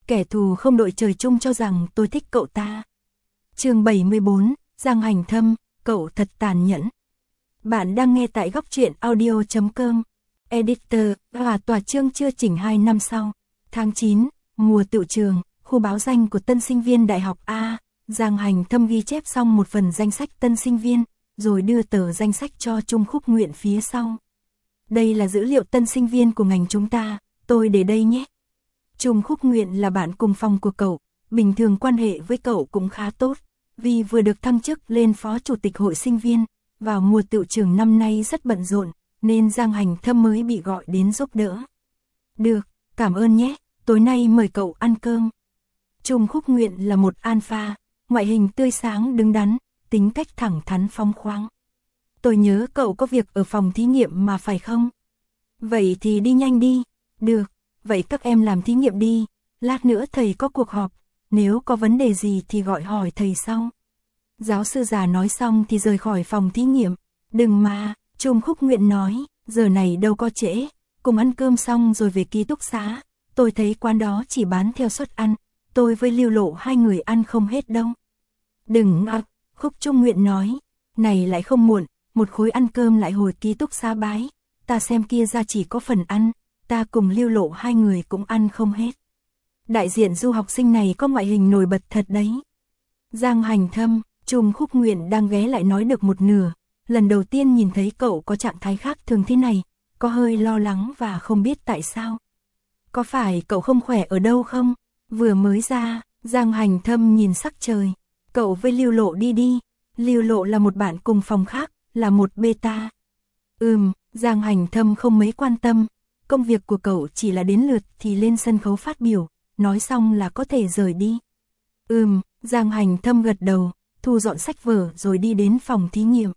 kẻ thù không đội trời chung cho rằng tôi thích cậu ta. Chương 74, Giang Hành Thâm, cậu thật tàn nhẫn. Bạn đang nghe tại góc truyện audio.com. Editor, tòa chương chưa chỉnh 2 năm sau. Tháng 9, mùa tựu trường, khu báo danh của tân sinh viên đại học A. Giang Hành Thâm ghi chép xong một phần danh sách tân sinh viên, rồi đưa tờ danh sách cho Trung Khúc Nguyện phía sau. Đây là dữ liệu tân sinh viên của ngành chúng ta, tôi để đây nhé. Trung Khúc Nguyện là bạn cùng phòng của cậu, bình thường quan hệ với cậu cũng khá tốt, vì vừa được thăng chức lên phó chủ tịch hội sinh viên, vào mùa tựu trường năm nay rất bận rộn, nên Giang Hành Thâm mới bị gọi đến giúp đỡ. Được, cảm ơn nhé, tối nay mời cậu ăn cơm. Trung Khúc Nguyện là một alpha, ngoại hình tươi sáng đứng đắn, tính cách thẳng thắn phóng khoáng. Tôi nhớ cậu có việc ở phòng thí nghiệm mà phải không? Vậy thì đi nhanh đi. Được, vậy các em làm thí nghiệm đi, lát nữa thầy có cuộc họp, nếu có vấn đề gì thì gọi hỏi thầy sau. Giáo sư già nói xong thì rời khỏi phòng thí nghiệm. Đừng mà, Trung Khúc Nguyện nói, giờ này đâu có trễ, cùng ăn cơm xong rồi về ký túc xá. Tôi thấy quán đó chỉ bán theo suất ăn, tôi với Lưu Lộ hai người ăn không hết đâu. Đừng ạ, Khúc Trung Nguyện nói, này lại không muộn, một khối ăn cơm lại hồi ký túc xá bái, ta xem kia ra chỉ có phần ăn, ta cùng Lưu Lộ hai người cũng ăn không hết. Đại diện du học sinh này có ngoại hình nổi bật thật đấy. Giang Hành Thâm, Trung Khúc Nguyện đang ghé lại nói được một nửa, lần đầu tiên nhìn thấy cậu có trạng thái khác thường thế này, có hơi lo lắng và không biết tại sao. Có phải cậu không khỏe ở đâu không? Vừa mới ra, Giang Hành Thâm nhìn sắc trời, cậu với Lưu Lộ đi đi, Lưu Lộ là một bạn cùng phòng khác, là một beta. Giang Hành Thâm không mấy quan tâm, công việc của cậu chỉ là đến lượt thì lên sân khấu phát biểu, nói xong là có thể rời đi. Giang Hành Thâm gật đầu, thu dọn sách vở rồi đi đến phòng thí nghiệm.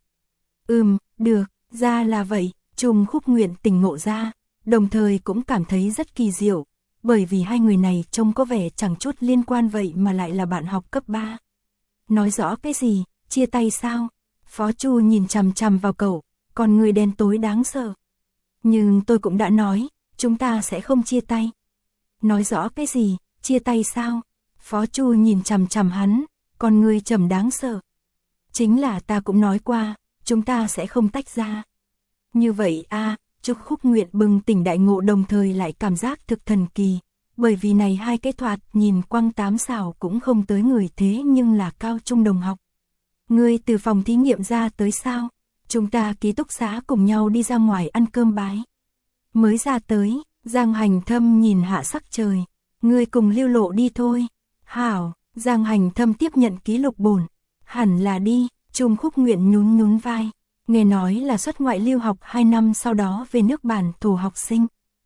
Được, ra là vậy, Trung Khúc Nguyện tỉnh ngộ ra, đồng thời cũng cảm thấy rất kỳ diệu, bởi vì hai người này trông có vẻ chẳng chút liên quan vậy mà lại là bạn học cấp 3. Nói rõ cái gì, chia tay sao? Phó Chu nhìn chằm chằm vào cậu, còn người đen tối đáng sợ. Nhưng tôi cũng đã nói, chúng ta sẽ không chia tay. Nói rõ cái gì, chia tay sao? Phó Chu nhìn chằm chằm hắn, còn người trầm đáng sợ. Chính là ta cũng nói qua, chúng ta sẽ không tách ra. Như vậy Trung Khúc Nguyện bừng tỉnh đại ngộ đồng thời lại cảm giác thực thần kỳ, bởi vì này hai cái thoạt nhìn quăng tám xảo cũng không tới người thế nhưng là cao trung đồng học. Ngươi từ phòng thí nghiệm ra tới sao? Chúng ta ký túc xá cùng nhau đi ra ngoài ăn cơm bái. Mới ra tới, Giang Hành Thâm nhìn hạ sắc trời. Ngươi cùng Lưu Lộ đi thôi. Hảo, Giang Hành Thâm tiếp nhận ký lục bổn. Hẳn là đi, Trung Khúc Nguyện nhún nhún vai. Nghe nói là xuất ngoại lưu học 2 năm sau đó về nước bản thổ học sinh.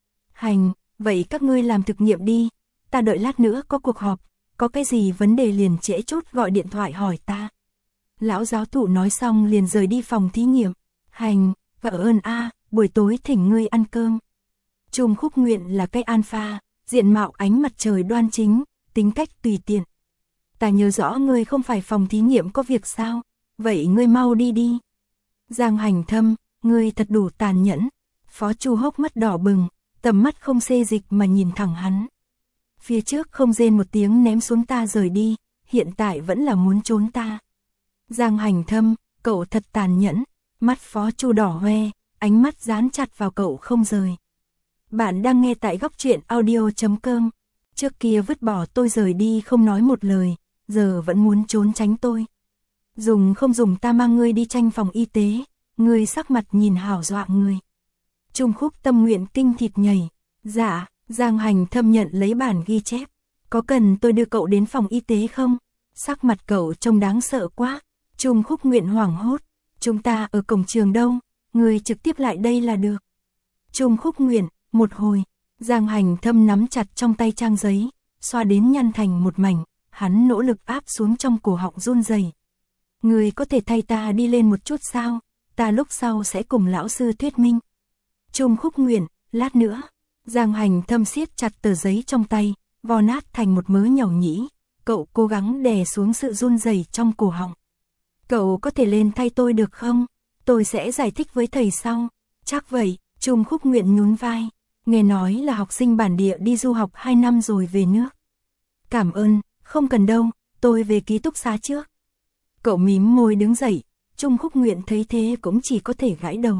Vậy các ngươi làm thực nghiệm đi. Ta đợi lát nữa có cuộc họp. Có cái gì vấn đề liền trễ chút gọi điện thoại hỏi ta. Lão giáo thụ nói xong liền rời đi phòng thí nghiệm. Và ơn buổi tối thỉnh ngươi ăn cơm. Trung Khúc Nguyện là cái alpha, diện mạo ánh mặt trời đoan chính, tính cách tùy tiện. Ta nhớ rõ ngươi không phải phòng thí nghiệm có việc sao, vậy ngươi mau đi đi. Giang Hành Thâm, ngươi thật đủ tàn nhẫn. Phó Chu hốc mắt đỏ bừng, tầm mắt không xê dịch mà nhìn thẳng hắn. Phía trước không rên một tiếng ném xuống ta rời đi, hiện tại vẫn là muốn trốn ta. Giang Hành Thâm, cậu thật tàn nhẫn. Mắt Phó Chu đỏ hoe, ánh mắt dán chặt vào cậu không rời. Bạn đang nghe tại góc truyện audio.com. Trước kia vứt bỏ tôi rời đi không nói một lời, giờ vẫn muốn trốn tránh tôi. Dùng không dùng ta mang ngươi đi tranh phòng y tế, ngươi sắc mặt nhìn hảo dọa người. Trung Khúc tâm nguyện kinh thịt nhảy. Dạ, Giang Hành Thâm nhận lấy bản ghi chép. Có cần tôi đưa cậu đến phòng y tế không? Sắc mặt cậu trông đáng sợ quá. Trung Khúc Nguyện hoảng hốt. Chúng ta ở cổng trường đâu, ngươi trực tiếp lại đây là được. Trung Khúc Nguyện, một hồi, Giang Hành Thâm nắm chặt trong tay trang giấy, xoa đến nhăn thành một mảnh, hắn nỗ lực áp xuống trong cổ họng run rẩy. Ngươi có thể thay ta đi lên một chút sao, ta lúc sau sẽ cùng lão sư thuyết minh. Trung Khúc Nguyện, lát nữa. Giang Hành Thâm siết chặt tờ giấy trong tay, vo nát thành một mớ nhàu nhĩ, cậu cố gắng đè xuống sự run rẩy trong cổ họng. Cậu có thể lên thay tôi được không? Tôi sẽ giải thích với thầy sau. Chắc vậy, Trung Khúc Nguyện nhún vai. Nghe nói là học sinh bản địa đi du học 2 năm rồi về nước. Cảm ơn, không cần đâu, tôi về ký túc xá trước. Cậu mím môi đứng dậy, Trung Khúc Nguyện thấy thế cũng chỉ có thể gãi đầu.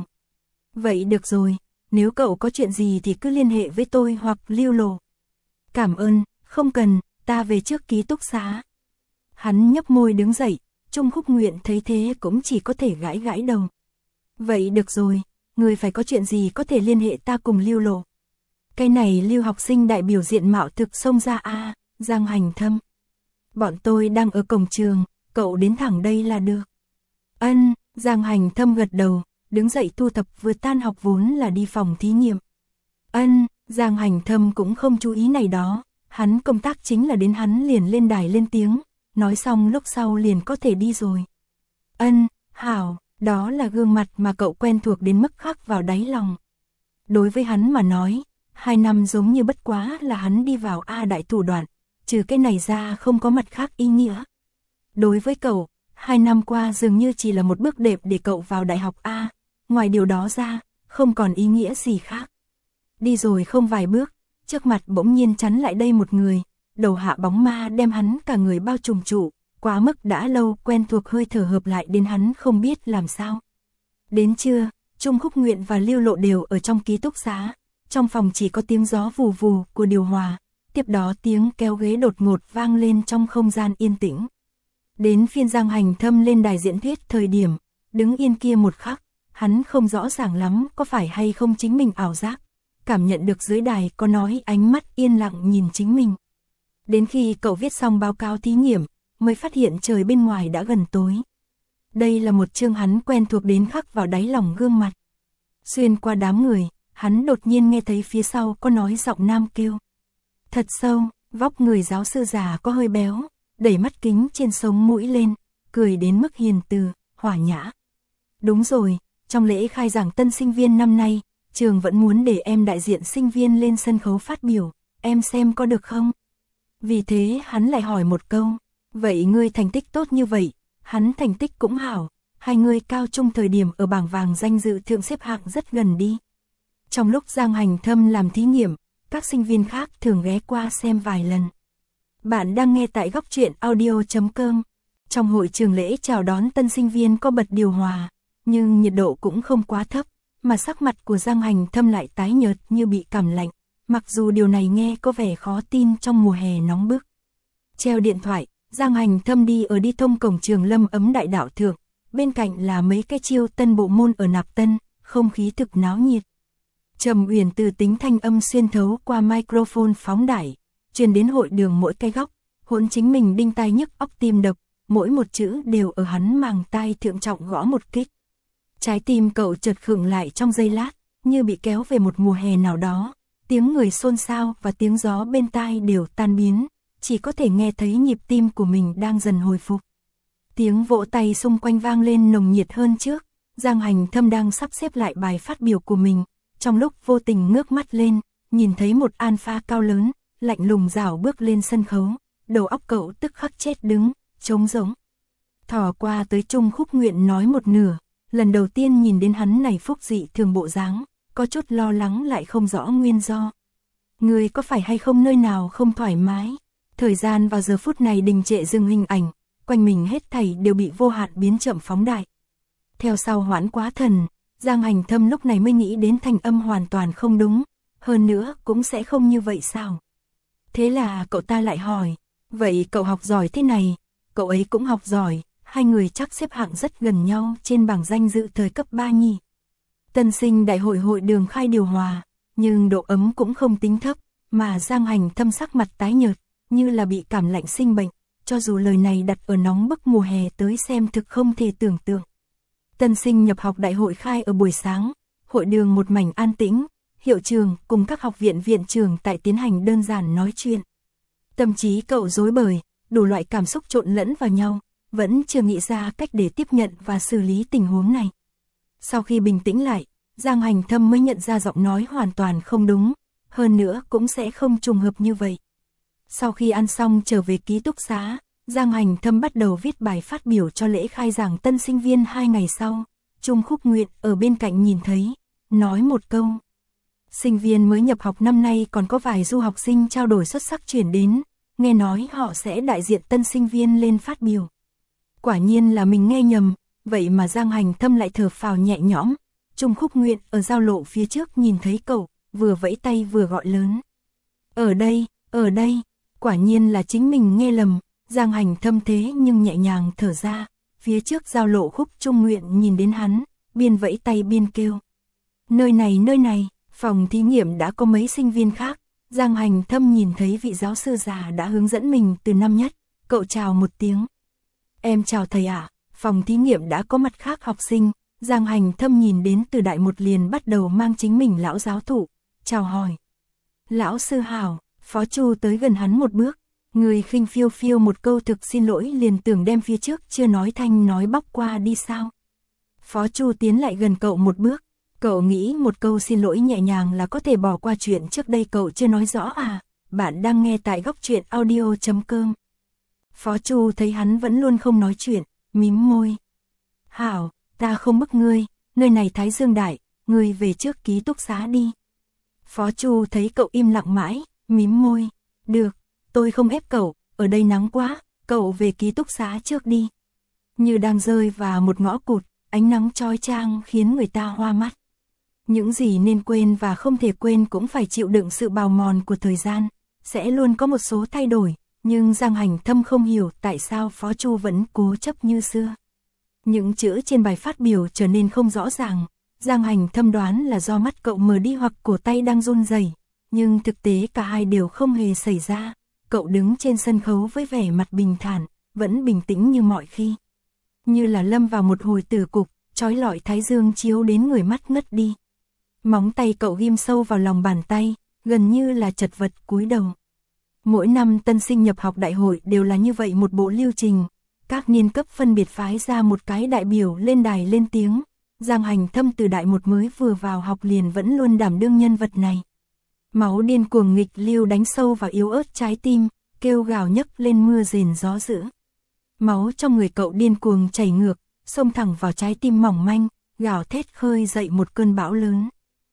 Vậy được rồi, nếu cậu có chuyện gì thì cứ liên hệ với tôi hoặc Lưu Lộ. Cảm ơn, không cần, ta về trước ký túc xá. Hắn nhấp môi đứng dậy, Trung Khúc Nguyện thấy thế cũng chỉ có thể gãi gãi đầu. Vậy được rồi, người phải có chuyện gì có thể liên hệ ta cùng Lưu Lộ. Cái này Lưu học sinh đại biểu diện mạo thực xông ra a. Giang Hành Thâm. Bọn tôi đang ở cổng trường, cậu đến thẳng đây là được. Ân, Giang Hành Thâm gật đầu, đứng dậy thu thập vừa tan học vốn là đi phòng thí nghiệm. Ân, Giang Hành Thâm cũng không chú ý này đó, hắn công tác chính là đến hắn liền lên đài lên tiếng, nói xong lúc sau liền có thể đi rồi. Ân, hảo, đó là gương mặt mà cậu quen thuộc đến mức khắc vào đáy lòng. Đối với hắn mà nói, 2 năm giống như bất quá là hắn đi vào A đại thủ đoạn, trừ cái này ra không có mặt khác ý nghĩa. Đối với cậu, 2 năm qua dường như chỉ là một bước đệm để cậu vào đại học A, ngoài điều đó ra, không còn ý nghĩa gì khác. Đi rồi không vài bước, trước mặt bỗng nhiên chắn lại đây một người, đầu hạ bóng ma đem hắn cả người bao trùm trụ, quá mức đã lâu quen thuộc hơi thở hợp lại đến hắn không biết làm sao. Đến trưa, Trung Khúc Nguyện và Lưu Lộ đều ở trong ký túc xá, trong phòng chỉ có tiếng gió vù vù của điều hòa, tiếp đó tiếng kéo ghế đột ngột vang lên trong không gian yên tĩnh. Đến phiên Giang Hành Thâm lên đài diễn thuyết thời điểm, đứng yên kia một khắc, hắn không rõ ràng lắm có phải hay không chính mình ảo giác, cảm nhận được dưới đài có nói ánh mắt yên lặng nhìn chính mình. Đến khi cậu viết xong báo cáo thí nghiệm, mới phát hiện trời bên ngoài đã gần tối. Đây là một chương hắn quen thuộc đến khắc vào đáy lòng gương mặt. Xuyên qua đám người, hắn đột nhiên nghe thấy phía sau có nói giọng nam kêu. Thật sâu, vóc người giáo sư già có hơi béo, đẩy mắt kính trên sống mũi lên, cười đến mức hiền từ, hòa nhã. Đúng rồi, trong lễ khai giảng tân sinh viên năm nay, trường vẫn muốn để em đại diện sinh viên lên sân khấu phát biểu, em xem có được không? Vì thế hắn lại hỏi một câu, vậy ngươi thành tích tốt như vậy, hắn thành tích cũng hảo, hai người cao trung thời điểm ở bảng vàng danh dự thượng xếp hạng rất gần đi. Trong lúc Giang Hành Thâm làm thí nghiệm, các sinh viên khác thường ghé qua xem vài lần. Bạn đang nghe tại góc truyện audio.com. Trong hội trường lễ chào đón tân sinh viên có bật điều hòa, nhưng nhiệt độ cũng không quá thấp, mà sắc mặt của Giang Hành Thâm lại tái nhợt như bị cảm lạnh, mặc dù điều này nghe có vẻ khó tin trong mùa hè nóng bức. Treo điện thoại, Giang Hành Thâm đi thông cổng trường Lâm Ấm Đại Đạo Thượng, bên cạnh là mấy cái chiêu tân bộ môn ở Nạp Tân, không khí thực náo nhiệt. Trầm uyển từ tính thanh âm xuyên thấu qua microphone phóng đại, truyền đến hội đường mỗi cái góc, hỗn chính mình đinh tai nhức óc tim đập, mỗi một chữ đều ở hắn màng tai thượng trọng gõ một kích. Trái tim cậu chợt khựng lại trong giây lát, như bị kéo về một mùa hè nào đó, tiếng người xôn xao và tiếng gió bên tai đều tan biến, chỉ có thể nghe thấy nhịp tim của mình đang dần hồi phục. Tiếng vỗ tay xung quanh vang lên nồng nhiệt hơn trước, Giang Hành Thâm đang sắp xếp lại bài phát biểu của mình, trong lúc vô tình ngước mắt lên, nhìn thấy một alpha cao lớn, lạnh lùng rảo bước lên sân khấu, đầu óc cậu tức khắc chết đứng, trống rỗng. Thò qua tới Trung Khúc Nguyện nói một nửa, lần đầu tiên nhìn đến hắn này phúc dị thường bộ dáng, có chút lo lắng lại không rõ nguyên do. Người có phải hay không nơi nào không thoải mái? Thời gian vào giờ phút này đình trệ dừng hình ảnh, quanh mình hết thảy đều bị vô hạn biến chậm phóng đại. Theo sau hoãn quá thần, Giang Hành Thâm lúc này mới nghĩ đến thành âm hoàn toàn không đúng, hơn nữa cũng sẽ không như vậy sao? Thế là cậu ta lại hỏi, vậy cậu học giỏi thế này, cậu ấy cũng học giỏi, hai người chắc xếp hạng rất gần nhau trên bảng danh dự thời cấp 3 nhỉ. Tân sinh đại hội hội đường khai điều hòa, nhưng độ ấm cũng không tính thấp, mà Giang Hành Thâm sắc mặt tái nhợt, như là bị cảm lạnh sinh bệnh, cho dù lời này đặt ở nóng bức mùa hè tới xem thực không thể tưởng tượng. Tân sinh nhập học đại hội khai ở buổi sáng, hội đường một mảnh an tĩnh, hiệu trường cùng các học viện viện trưởng tại tiến hành đơn giản nói chuyện. Tâm trí cậu rối bời, đủ loại cảm xúc trộn lẫn vào nhau, vẫn chưa nghĩ ra cách để tiếp nhận và xử lý tình huống này. Sau khi bình tĩnh lại, Giang Hành Thâm mới nhận ra giọng nói hoàn toàn không đúng, hơn nữa cũng sẽ không trùng hợp như vậy. Sau khi ăn xong trở về ký túc xá, Giang Hành Thâm bắt đầu viết bài phát biểu cho lễ khai giảng tân sinh viên 2 ngày sau. Trung Khúc Nguyện ở bên cạnh nhìn thấy, nói một câu. Sinh viên mới nhập học năm nay còn có vài du học sinh trao đổi xuất sắc chuyển đến, nghe nói họ sẽ đại diện tân sinh viên lên phát biểu. Quả nhiên là mình nghe nhầm, vậy mà Giang Hành Thâm lại thở phào nhẹ nhõm. Trung Khúc Nguyện ở giao lộ phía trước nhìn thấy cậu, vừa vẫy tay vừa gọi lớn. Ở đây, quả nhiên là chính mình nghe lầm, Giang Hành Thâm thế nhưng nhẹ nhàng thở ra, phía trước giao lộ Khúc Trung Nguyện nhìn đến hắn, biên vẫy tay biên kêu. Nơi này, phòng thí nghiệm đã có mấy sinh viên khác, Giang Hành Thâm nhìn thấy vị giáo sư già đã hướng dẫn mình từ năm nhất, cậu chào một tiếng. Em chào thầy ạ, phòng thí nghiệm đã có mặt khác học sinh, Giang Hành Thâm nhìn đến từ đại một liền bắt đầu mang chính mình lão giáo thụ, chào hỏi. Lão sư hảo, Phó Chu tới gần hắn một bước, người khinh phiêu phiêu một câu thực xin lỗi liền tưởng đem phía trước chưa nói thanh nói bóc qua đi sao. Phó Chu tiến lại gần cậu một bước, cậu nghĩ một câu xin lỗi nhẹ nhàng là có thể bỏ qua chuyện trước đây cậu chưa nói rõ à, bạn đang nghe tại góc truyện audio.com. Phó Chu thấy hắn vẫn luôn không nói chuyện, mím môi. Hảo, ta không bức ngươi, nơi này Thái Dương Đại, ngươi về trước ký túc xá đi. Phó Chu thấy cậu im lặng mãi, mím môi. Được, tôi không ép cậu, ở đây nắng quá, cậu về ký túc xá trước đi. Như đang rơi vào một ngõ cụt, ánh nắng chói chang khiến người ta hoa mắt. Những gì nên quên và không thể quên cũng phải chịu đựng sự bào mòn của thời gian, sẽ luôn có một số thay đổi, nhưng Giang Hành Thâm không hiểu tại sao Phó Chu vẫn cố chấp như xưa. Những chữ trên bài phát biểu trở nên không rõ ràng, Giang Hành Thâm đoán là do mắt cậu mờ đi hoặc cổ tay đang run rẩy, nhưng thực tế cả hai đều không hề xảy ra. Cậu đứng trên sân khấu với vẻ mặt bình thản, vẫn bình tĩnh như mọi khi. Như là lâm vào một hồi tử cục, chói lọi thái dương chiếu đến người mắt ngất đi. Móng tay cậu ghim sâu vào lòng bàn tay, gần như là chật vật cúi đầu. Mỗi năm tân sinh nhập học đại hội đều là như vậy một bộ lưu trình. Các niên cấp phân biệt phái ra một cái đại biểu lên đài lên tiếng. Giang Hành Thâm từ đại một mới vừa vào học liền vẫn luôn đảm đương nhân vật này. Máu điên cuồng nghịch lưu đánh sâu vào yếu ớt trái tim, kêu gào nhấc lên mưa rền gió dữ. Máu trong người cậu điên cuồng chảy ngược, xông thẳng vào trái tim mỏng manh, gào thét khơi dậy một cơn bão lớn.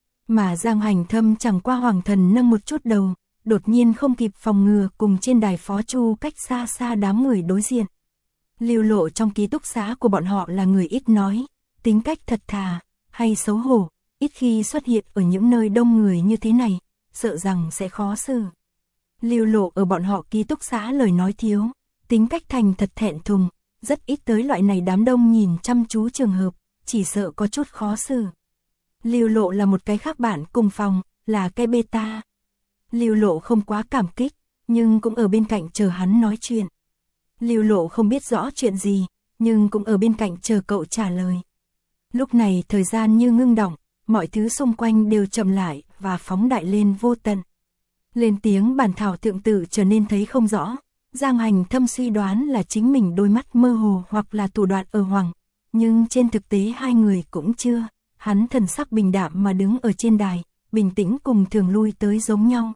Mà Giang Hành Thâm chẳng qua hoàng thần nâng một chút đầu, đột nhiên không kịp phòng ngừa cùng trên đài Phó Chu cách xa xa đám người đối diện. Lưu Lộ trong ký túc xá của bọn họ là người ít nói, tính cách thật thà, hay xấu hổ, ít khi xuất hiện ở những nơi đông người như thế này, sợ rằng sẽ khó xử. Lưu Lộ ở bọn họ ký túc xá lời nói thiếu, tính cách thành thật thẹn thùng, rất ít tới loại này đám đông nhìn chăm chú trường hợp, chỉ sợ có chút khó xử. Lưu Lộ là một cái khác bạn cùng phòng, là cái beta. Lưu Lộ không quá cảm kích, nhưng cũng ở bên cạnh chờ hắn nói chuyện. Lưu Lộ không biết rõ chuyện gì, nhưng cũng ở bên cạnh chờ cậu trả lời. Lúc này thời gian như ngưng đọng, mọi thứ xung quanh đều chậm lại và phóng đại lên vô tận. Lên tiếng bản thảo thượng tự trở nên thấy không rõ. Giang Hành Thâm suy đoán là chính mình đôi mắt mơ hồ hoặc là thủ đoạn ở hoàng, nhưng trên thực tế hai người cũng chưa. Hắn thần sắc bình đạm mà đứng ở trên đài, bình tĩnh cùng thường lui tới giống nhau.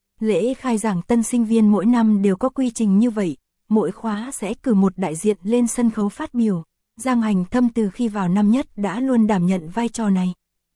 Lễ khai giảng tân sinh viên mỗi năm đều có quy trình như vậy, mỗi khóa sẽ cử một đại diện lên sân khấu phát biểu. Giang Hành Thâm từ khi vào năm nhất đã luôn đảm nhận vai trò này.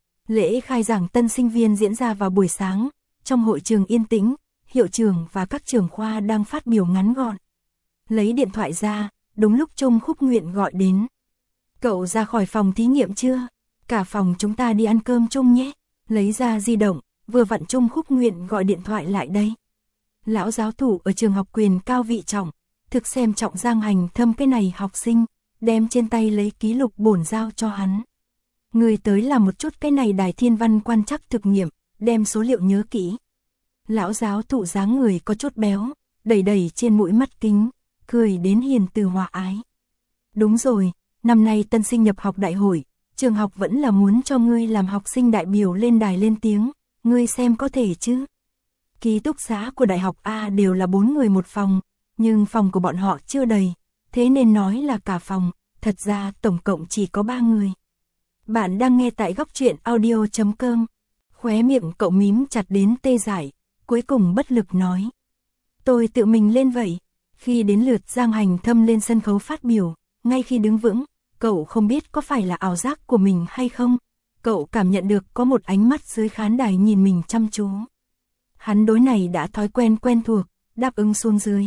Lễ khai giảng tân sinh viên diễn ra vào buổi sáng, trong hội trường yên tĩnh, hiệu trưởng và các trưởng khoa đang phát biểu ngắn gọn. Lấy điện thoại ra, đúng lúc Trung Khúc Nguyện gọi đến. Cậu ra khỏi phòng thí nghiệm chưa? Cả phòng chúng ta đi ăn cơm chung nhé. Lấy ra di động, vừa vặn Trung Khúc Nguyện gọi điện thoại lại đây. Lão giáo thủ ở trường học quyền cao vị trọng, thực xem trọng Giang Hành Thâm cái này học sinh, đem trên tay lấy ký lục bổn giao cho hắn. Người tới làm một chút cái này đài thiên văn quan trắc thực nghiệm, đem số liệu nhớ kỹ. Lão giáo thụ dáng người có chút béo, đẩy đẩy trên mũi mắt kính, cười đến hiền từ hòa ái. Đúng rồi, năm nay tân sinh nhập học đại hội, trường học vẫn là muốn cho ngươi làm học sinh đại biểu lên đài lên tiếng, ngươi xem có thể chứ. Ký túc xá của đại học A đều là 4 người một phòng, nhưng phòng của bọn họ chưa đầy, thế nên nói là cả phòng, thật ra tổng cộng chỉ có 3 người. Bạn đang nghe tại góc truyện audio.com, khóe miệng cậu mím chặt đến tê dại, cuối cùng bất lực nói. Tôi tự mình lên vậy. Khi đến lượt Giang Hành Thâm lên sân khấu phát biểu, ngay khi đứng vững, cậu không biết có phải là ảo giác của mình hay không, cậu cảm nhận được có một ánh mắt dưới khán đài nhìn mình chăm chú. Hắn đối này đã thói quen thuộc, đáp ứng xuống dưới.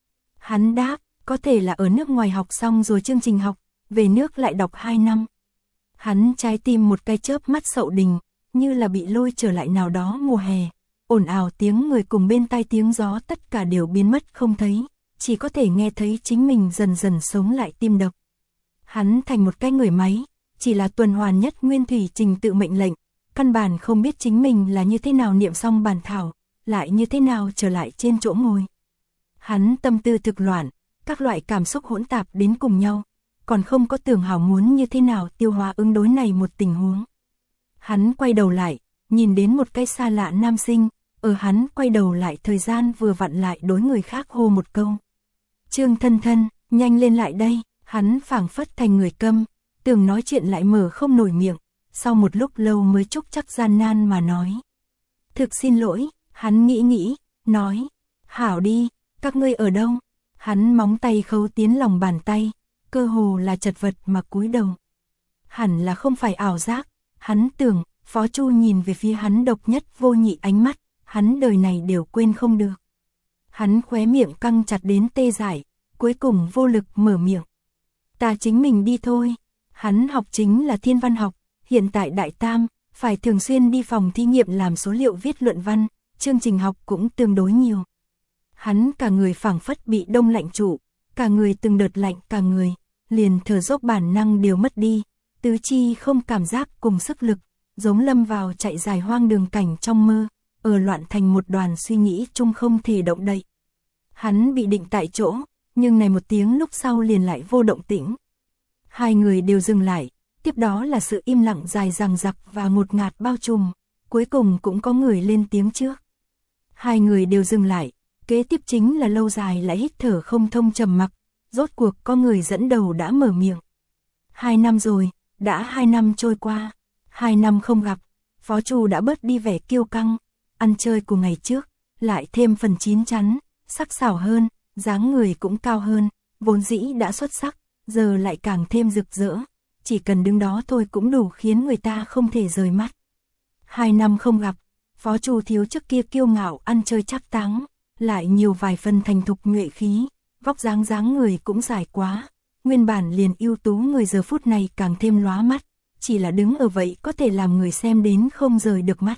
Hắn đáp, có thể là ở nước ngoài học xong rồi chương trình học, về nước lại đọc 2 năm. Hắn trái tim một cái chớp mắt sậu đình, như là bị lôi trở lại nào đó mùa hè. Ồn ào tiếng người cùng bên tai tiếng gió tất cả đều biến mất không thấy, chỉ có thể nghe thấy chính mình dần dần sống lại tim đập. Hắn thành một cái người máy, chỉ là tuần hoàn nhất nguyên thủy trình tự mệnh lệnh, căn bản không biết chính mình là như thế nào niệm xong bản thảo, lại như thế nào trở lại trên chỗ ngồi. Hắn tâm tư thực loạn, các loại cảm xúc hỗn tạp đến cùng nhau, còn không có tưởng hảo muốn như thế nào tiêu hóa ứng đối này một tình huống. Hắn quay đầu lại, nhìn đến một cái xa lạ nam sinh, ở hắn quay đầu lại thời gian vừa vặn lại đối người khác hô một câu. Trương Thân Thân, nhanh lên lại đây, hắn phảng phất thành người câm, tưởng nói chuyện lại mở không nổi miệng, sau một lúc lâu mới trúc chắc gian nan mà nói. Thực xin lỗi, hắn nghĩ, nói, hảo đi, các ngươi ở đâu? Hắn móng tay khấu tiến lòng bàn tay, cơ hồ là chật vật mà cúi đầu. Hẳn là không phải ảo giác, hắn tưởng, Phó Chu nhìn về phía hắn độc nhất vô nhị ánh mắt, hắn đời này đều quên không được. Hắn khóe miệng căng chặt đến tê dại, cuối cùng vô lực mở miệng. Ta chính mình đi thôi. Hắn học chính là thiên văn học, hiện tại đại tam, phải thường xuyên đi phòng thí nghiệm làm số liệu viết luận văn, chương trình học cũng tương đối nhiều. Hắn cả người phảng phất bị đông lạnh trụ, cả người từng đợt lạnh cả người, liền thở dốc bản năng đều mất đi, tứ chi không cảm giác cùng sức lực, giống lâm vào chạy dài hoang đường cảnh trong mơ, ở loạn thành một đoàn suy nghĩ chung không thể động đậy. Hắn bị định tại chỗ, nhưng này một tiếng lúc sau liền lại vô động tĩnh. Hai người đều dừng lại, tiếp đó là sự im lặng dài dằng dặc và ngột ngạt bao trùm, cuối cùng cũng có người lên tiếng trước. Hai người đều dừng lại, kế tiếp chính là lâu dài lại hít thở không thông trầm mặc, rốt cuộc có người dẫn đầu đã mở miệng. 2 năm rồi, đã 2 năm trôi qua, 2 năm không gặp, Phó Chu đã bớt đi vẻ kiêu căng, ăn chơi của ngày trước, lại thêm phần chín chắn, sắc sảo hơn, dáng người cũng cao hơn, vốn dĩ đã xuất sắc, giờ lại càng thêm rực rỡ, chỉ cần đứng đó thôi cũng đủ khiến người ta không thể rời mắt. 2 năm không gặp, Phó Chu thiếu trước kia kiêu ngạo ăn chơi chắc táng, lại nhiều vài phần thành thục nhuệ khí, vóc dáng người cũng dài quá, nguyên bản liền ưu tú người giờ phút này càng thêm lóa mắt, chỉ là đứng ở vậy có thể làm người xem đến không rời được mắt.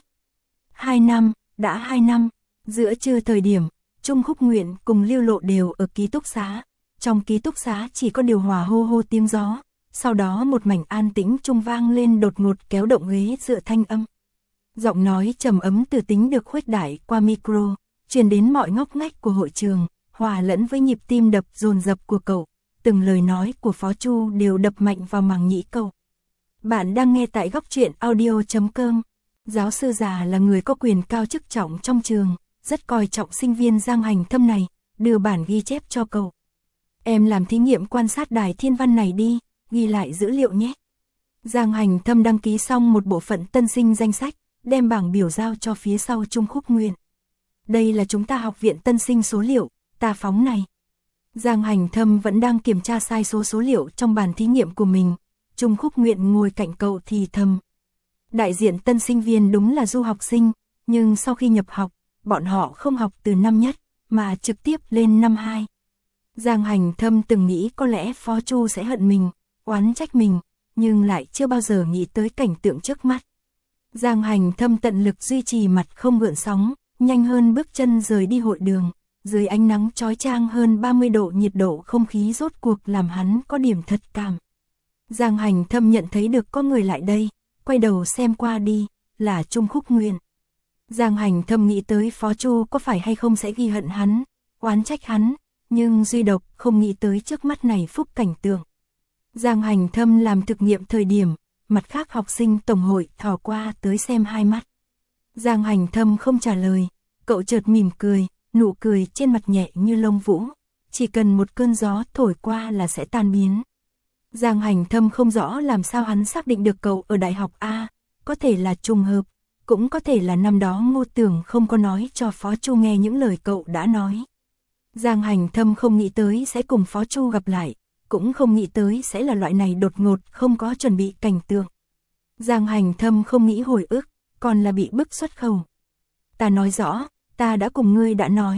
2 năm, đã 2 năm, giữa trưa thời điểm, Trung Khúc Nguyện cùng Lưu Lộ đều ở ký túc xá, trong ký túc xá chỉ có điều hòa hô hô tiếng gió, sau đó một mảnh an tĩnh trung vang lên đột ngột kéo động ghế dựa thanh âm. Giọng nói trầm ấm từ tính được khuếch đại qua micro, truyền đến mọi ngóc ngách của hội trường, hòa lẫn với nhịp tim đập dồn dập của cậu, từng lời nói của Phó Chu đều đập mạnh vào màng nhĩ cậu. Bạn đang nghe tại góc truyện audio.com. Giáo sư già là người có quyền cao chức trọng trong trường, rất coi trọng sinh viên Giang Hành Thâm này, đưa bản ghi chép cho cậu. Em làm thí nghiệm quan sát đài thiên văn này đi, ghi lại dữ liệu nhé. Giang Hành Thâm đăng ký xong một bộ phận tân sinh danh sách, đem bảng biểu giao cho phía sau Trung Khúc Nguyện. Đây là chúng ta học viện tân sinh số liệu, ta phóng này. Giang Hành Thâm vẫn đang kiểm tra sai số liệu trong bản thí nghiệm của mình. Trung Khúc Nguyện ngồi cạnh cậu thì thầm. Đại diện tân sinh viên đúng là du học sinh, nhưng sau khi nhập học, bọn họ không học từ năm nhất, mà trực tiếp lên năm 2. Giang Hành Thâm từng nghĩ có lẽ Phó Chu sẽ hận mình, oán trách mình, nhưng lại chưa bao giờ nghĩ tới cảnh tượng trước mắt. Giang Hành Thâm tận lực duy trì mặt không gợn sóng, nhanh hơn bước chân rời đi hội đường, dưới ánh nắng chói chang hơn 30 độ nhiệt độ không khí rốt cuộc làm hắn có điểm thật cảm. Giang Hành Thâm nhận thấy được có người lại đây, quay đầu xem qua đi, là Trung Khúc Nguyện. Giang Hành Thâm nghĩ tới Phó Chu có phải hay không sẽ ghi hận hắn, oán trách hắn, nhưng duy độc không nghĩ tới trước mắt này phúc cảnh tượng. Giang Hành Thâm làm thực nghiệm thời điểm, mặt khác học sinh tổng hội thò qua tới xem hai mắt. Giang Hành Thâm không trả lời, cậu chợt mỉm cười, nụ cười trên mặt nhẹ như lông vũ, chỉ cần một cơn gió thổi qua là sẽ tan biến. Giang Hành Thâm không rõ làm sao hắn xác định được cậu ở đại học A, có thể là trùng hợp, cũng có thể là năm đó Ngô Tưởng không có nói cho Phó Chu nghe những lời cậu đã nói. Giang Hành Thâm không nghĩ tới sẽ cùng Phó Chu gặp lại, cũng không nghĩ tới sẽ là loại này đột ngột không có chuẩn bị cảnh tượng. Giang Hành Thâm không nghĩ hồi ức, còn là bị bức xuất khẩu. Ta nói rõ, ta đã cùng ngươi đã nói.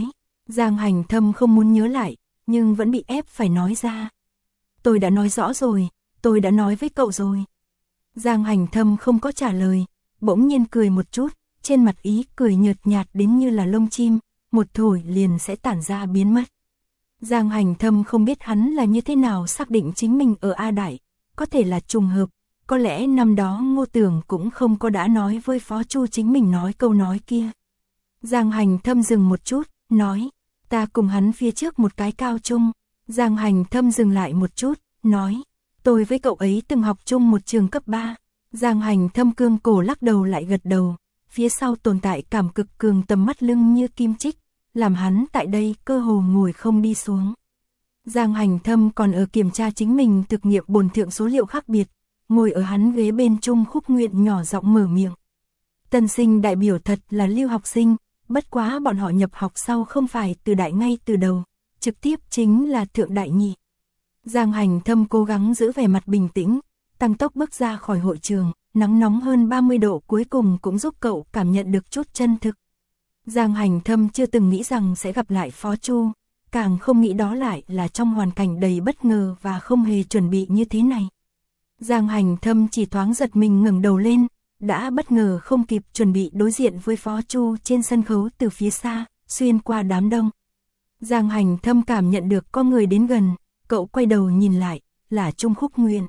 Giang Hành Thâm không muốn nhớ lại, nhưng vẫn bị ép phải nói ra. Tôi đã nói rõ rồi, tôi đã nói với cậu rồi. Giang Hành Thâm không có trả lời, bỗng nhiên cười một chút, trên mặt ý cười nhợt nhạt đến như là lông chim, một thổi liền sẽ tản ra biến mất. Giang Hành Thâm không biết hắn là như thế nào xác định chính mình ở A Đại, có thể là trùng hợp, có lẽ năm đó Ngô Tưởng cũng không có đã nói với Phó Chu chính mình nói câu nói kia. Giang Hành Thâm dừng một chút, nói, ta cùng hắn phía trước một cái cao trung. Giang Hành Thâm dừng lại một chút, nói, tôi với cậu ấy từng học chung một trường cấp 3. Giang Hành Thâm cương cổ lắc đầu lại gật đầu, phía sau tồn tại cảm cực cường tầm mắt lưng như kim chích, làm hắn tại đây cơ hồ ngồi không đi xuống. Giang Hành Thâm còn ở kiểm tra chính mình thực nghiệm bổn thượng số liệu khác biệt, ngồi ở hắn ghế bên Trung Khúc Nguyện nhỏ giọng mở miệng. Tân sinh đại biểu thật là lưu học sinh, bất quá bọn họ nhập học sau không phải từ đại ngay từ đầu, trực tiếp chính là thượng đại nhị. Giang Hành Thâm cố gắng giữ vẻ mặt bình tĩnh, tăng tốc bước ra khỏi hội trường, nắng nóng hơn 30 độ cuối cùng cũng giúp cậu cảm nhận được chút chân thực. Giang Hành Thâm chưa từng nghĩ rằng sẽ gặp lại Phó Chu, càng không nghĩ đó lại là trong hoàn cảnh đầy bất ngờ và không hề chuẩn bị như thế này. Giang Hành Thâm chỉ thoáng giật mình ngẩng đầu lên, đã bất ngờ không kịp chuẩn bị đối diện với Phó Chu trên sân khấu từ phía xa, xuyên qua đám đông. Giang Hành Thâm cảm nhận được có người đến gần, cậu quay đầu nhìn lại, là Trung Khúc Nguyện.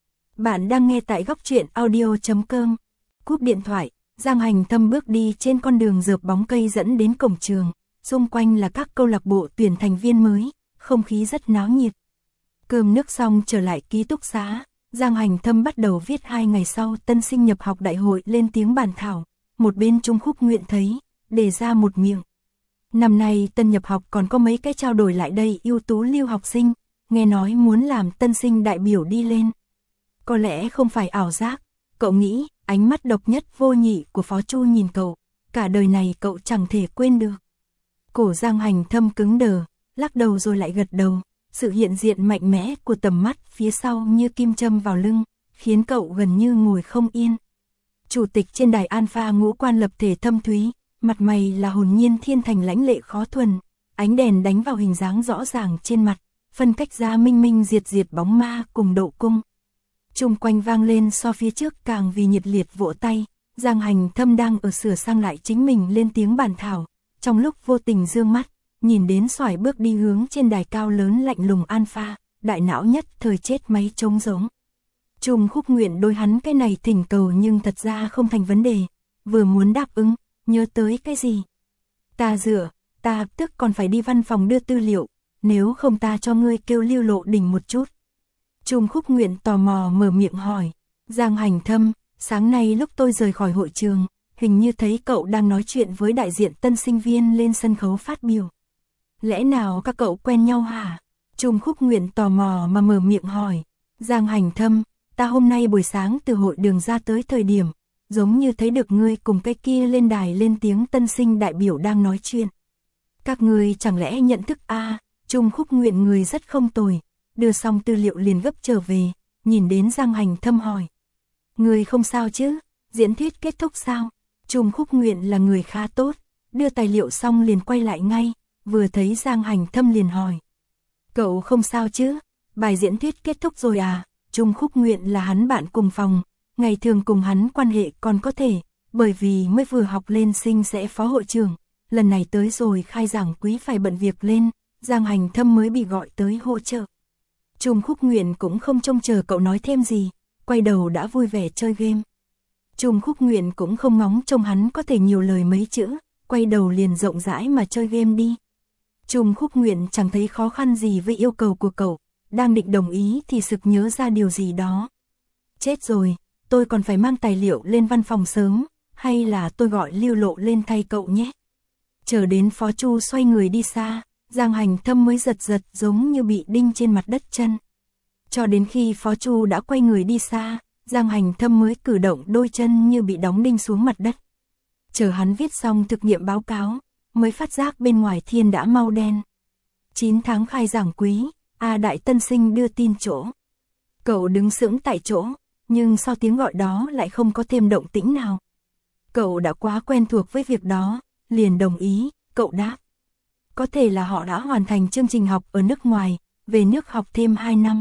Bạn đang nghe tại góc truyện audio.com. Cúp điện thoại, Giang Hành Thâm bước đi trên con đường rợp bóng cây dẫn đến cổng trường, xung quanh là các câu lạc bộ tuyển thành viên mới, không khí rất náo nhiệt. Cơm nước xong trở lại ký túc xá, Giang Hành Thâm bắt đầu viết 2 ngày sau tân sinh nhập học đại hội lên tiếng bản thảo, một bên Trung Khúc Nguyện thấy, đề ra một miệng. Năm nay tân nhập học còn có mấy cái trao đổi lại đây ưu tú lưu học sinh, nghe nói muốn làm tân sinh đại biểu đi lên. Có lẽ không phải ảo giác, cậu nghĩ, ánh mắt độc nhất vô nhị của Phó Chu nhìn cậu, cả đời này cậu chẳng thể quên được. Cổ Giang Hành Thâm cứng đờ, lắc đầu rồi lại gật đầu, sự hiện diện mạnh mẽ của tầm mắt phía sau như kim châm vào lưng, khiến cậu gần như ngồi không yên. Chủ tịch trên đài Alpha ngũ quan lập thể thâm thúy, mặt mày là hồn nhiên thiên thành lãnh lệ khó thuần, ánh đèn đánh vào hình dáng rõ ràng trên mặt, phân cách ra minh minh diệt diệt bóng ma cùng độ cung. Chung quanh vang lên so phía trước càng vì nhiệt liệt vỗ tay, Giang Hành Thâm đang ở sửa sang lại chính mình lên tiếng bản thảo, trong lúc vô tình dương mắt, nhìn đến xoải bước đi hướng trên đài cao lớn lạnh lùng Alpha, đại não nhất thời chết máy trống giống. Trung Khúc Nguyện đối hắn cái này thỉnh cầu nhưng thật ra không thành vấn đề, vừa muốn đáp ứng, nhớ tới cái gì. Ta tức còn phải đi văn phòng đưa tư liệu, nếu không ta cho ngươi kêu Lưu Lộ Đình một chút. Trung Khúc Nguyện tò mò mở miệng hỏi, Giang Hành Thâm, sáng nay lúc tôi rời khỏi hội trường, hình như thấy cậu đang nói chuyện với đại diện tân sinh viên lên sân khấu phát biểu. Lẽ nào các cậu quen nhau hả? Trung Khúc Nguyện tò mò mà mở miệng hỏi, Giang Hành Thâm, ta hôm nay buổi sáng từ hội đường ra tới thời điểm, giống như thấy được ngươi cùng cái kia lên đài lên tiếng tân sinh đại biểu đang nói chuyện. Các ngươi chẳng lẽ nhận thức a? Trung Khúc Nguyện người rất không tồi, đưa xong tư liệu liền gấp trở về, nhìn đến Giang Hành Thâm hỏi. Người không sao chứ, diễn thuyết kết thúc sao? Trung Khúc Nguyện là người khá tốt, đưa tài liệu xong liền quay lại ngay, vừa thấy Giang Hành Thâm liền hỏi. Cậu không sao chứ, bài diễn thuyết kết thúc rồi à? Trung Khúc Nguyện là hắn bạn cùng phòng, ngày thường cùng hắn quan hệ còn có thể, bởi vì mới vừa học lên sinh sẽ phó hội trưởng, lần này tới rồi khai giảng quý phải bận việc lên, Giang Hành Thâm mới bị gọi tới hỗ trợ. Trung Khúc Nguyện cũng không trông chờ cậu nói thêm gì, quay đầu đã vui vẻ chơi game. Trung Khúc Nguyện cũng không ngóng trông hắn có thể nhiều lời mấy chữ, quay đầu liền rộng rãi mà chơi game đi. Trung Khúc Nguyện chẳng thấy khó khăn gì với yêu cầu của cậu, đang định đồng ý thì sực nhớ ra điều gì đó. Chết rồi, tôi còn phải mang tài liệu lên văn phòng sớm, hay là tôi gọi Lưu Lộ lên thay cậu nhé. Chờ đến Phó Chu xoay người đi xa, Giang Hành Thâm mới giật giống như bị đinh trên mặt đất chân. Cho đến khi Phó Chu đã quay người đi xa, Giang Hành Thâm mới cử động đôi chân như bị đóng đinh xuống mặt đất. Chờ hắn viết xong thực nghiệm báo cáo, mới phát giác bên ngoài thiên đã mau đen. 9 tháng khai giảng quý, A Đại tân sinh đưa tin chỗ. Cậu đứng sững tại chỗ, nhưng sau tiếng gọi đó lại không có thêm động tĩnh nào. Cậu đã quá quen thuộc với việc đó, liền đồng ý, cậu đáp. Có thể là họ đã hoàn thành chương trình học ở nước ngoài, về nước học thêm 2 năm.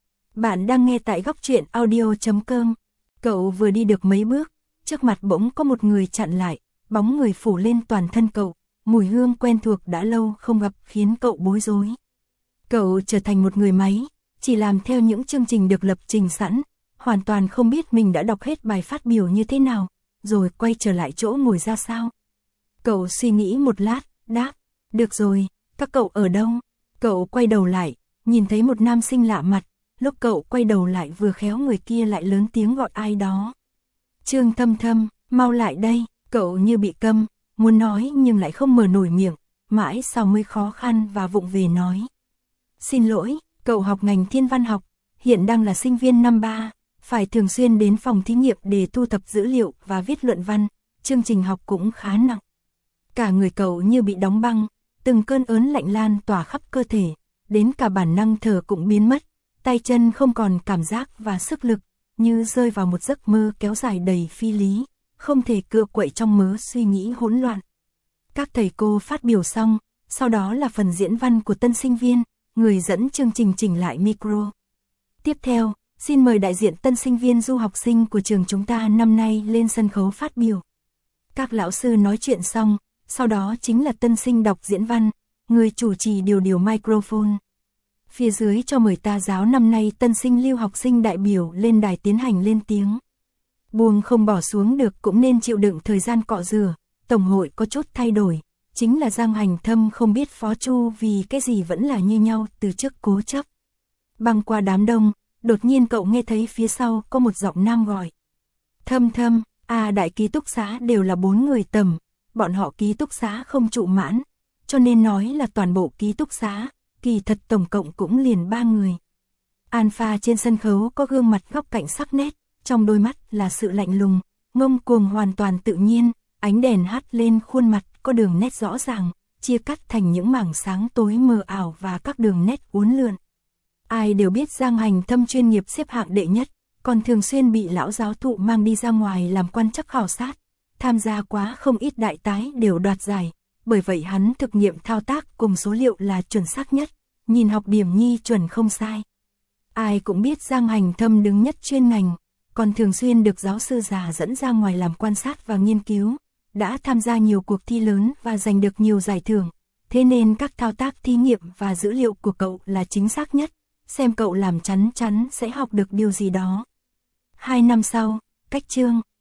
Bạn đang nghe tại góc truyện audio.com. Cậu vừa đi được mấy bước, trước mặt bỗng có một người chặn lại, bóng người phủ lên toàn thân cậu, mùi hương quen thuộc đã lâu không gặp khiến cậu bối rối. Cậu trở thành một người máy, chỉ làm theo những chương trình được lập trình sẵn, hoàn toàn không biết mình đã đọc hết bài phát biểu như thế nào, rồi quay trở lại chỗ ngồi ra sao. Cậu suy nghĩ một lát, đáp, được rồi, các cậu ở đâu? Cậu quay đầu lại, nhìn thấy một nam sinh lạ mặt, lúc cậu quay đầu lại vừa khéo người kia lại lớn tiếng gọi ai đó. Trương Thâm Thâm, mau lại đây, cậu như bị câm, muốn nói nhưng lại không mở nổi miệng, mãi sau mới khó khăn và vụng về nói. Xin lỗi, cậu học ngành thiên văn học, hiện đang là sinh viên năm 3, phải thường xuyên đến phòng thí nghiệm để thu thập dữ liệu và viết luận văn, chương trình học cũng khá nặng. Cả người cậu như bị đóng băng, từng cơn ớn lạnh lan tỏa khắp cơ thể, đến cả bản năng thở cũng biến mất, tay chân không còn cảm giác và sức lực, như rơi vào một giấc mơ kéo dài đầy phi lý, không thể cựa quậy trong mớ suy nghĩ hỗn loạn. Các thầy cô phát biểu xong, sau đó là phần diễn văn của tân sinh viên, người dẫn chương trình chỉnh lại micro. Tiếp theo, xin mời đại diện tân sinh viên du học sinh của trường chúng ta năm nay lên sân khấu phát biểu. Các lão sư nói chuyện xong, sau đó chính là tân sinh đọc diễn văn, người chủ trì điều microphone. Phía dưới cho mời ta giáo năm nay tân sinh lưu học sinh đại biểu lên đài tiến hành lên tiếng. Buông không bỏ xuống được cũng nên chịu đựng thời gian cọ rửa, tổng hội có chút thay đổi, chính là Giang Hành Thâm không biết Phó Chu vì cái gì vẫn là như nhau từ trước cố chấp. Băng qua đám đông, đột nhiên cậu nghe thấy phía sau có một giọng nam gọi. Thâm Thâm, đại ký túc xá đều là 4 người tầm, bọn họ ký túc xá không trụ mãn, cho nên nói là toàn bộ ký túc xá, kỳ thật tổng cộng cũng liền 3 người. Alpha trên sân khấu có gương mặt góc cạnh sắc nét, trong đôi mắt là sự lạnh lùng, ngông cuồng hoàn toàn tự nhiên, ánh đèn hắt lên khuôn mặt có đường nét rõ ràng, chia cắt thành những mảng sáng tối mờ ảo và các đường nét uốn lượn. Ai đều biết Giang Hành Thâm chuyên nghiệp xếp hạng đệ nhất, còn thường xuyên bị lão giáo thụ mang đi ra ngoài làm quan trắc khảo sát, tham gia quá không ít đại tái đều đoạt giải, bởi vậy hắn thực nghiệm thao tác cùng số liệu là chuẩn xác nhất, nhìn học điểm nhi chuẩn không sai. Ai cũng biết Giang Hành Thâm đứng nhất chuyên ngành, còn thường xuyên được giáo sư già dẫn ra ngoài làm quan sát và nghiên cứu, đã tham gia nhiều cuộc thi lớn và giành được nhiều giải thưởng, thế nên các thao tác thí nghiệm và dữ liệu của cậu là chính xác nhất, xem cậu làm chắn chắn sẽ học được điều gì đó. 2 năm sau, cách chương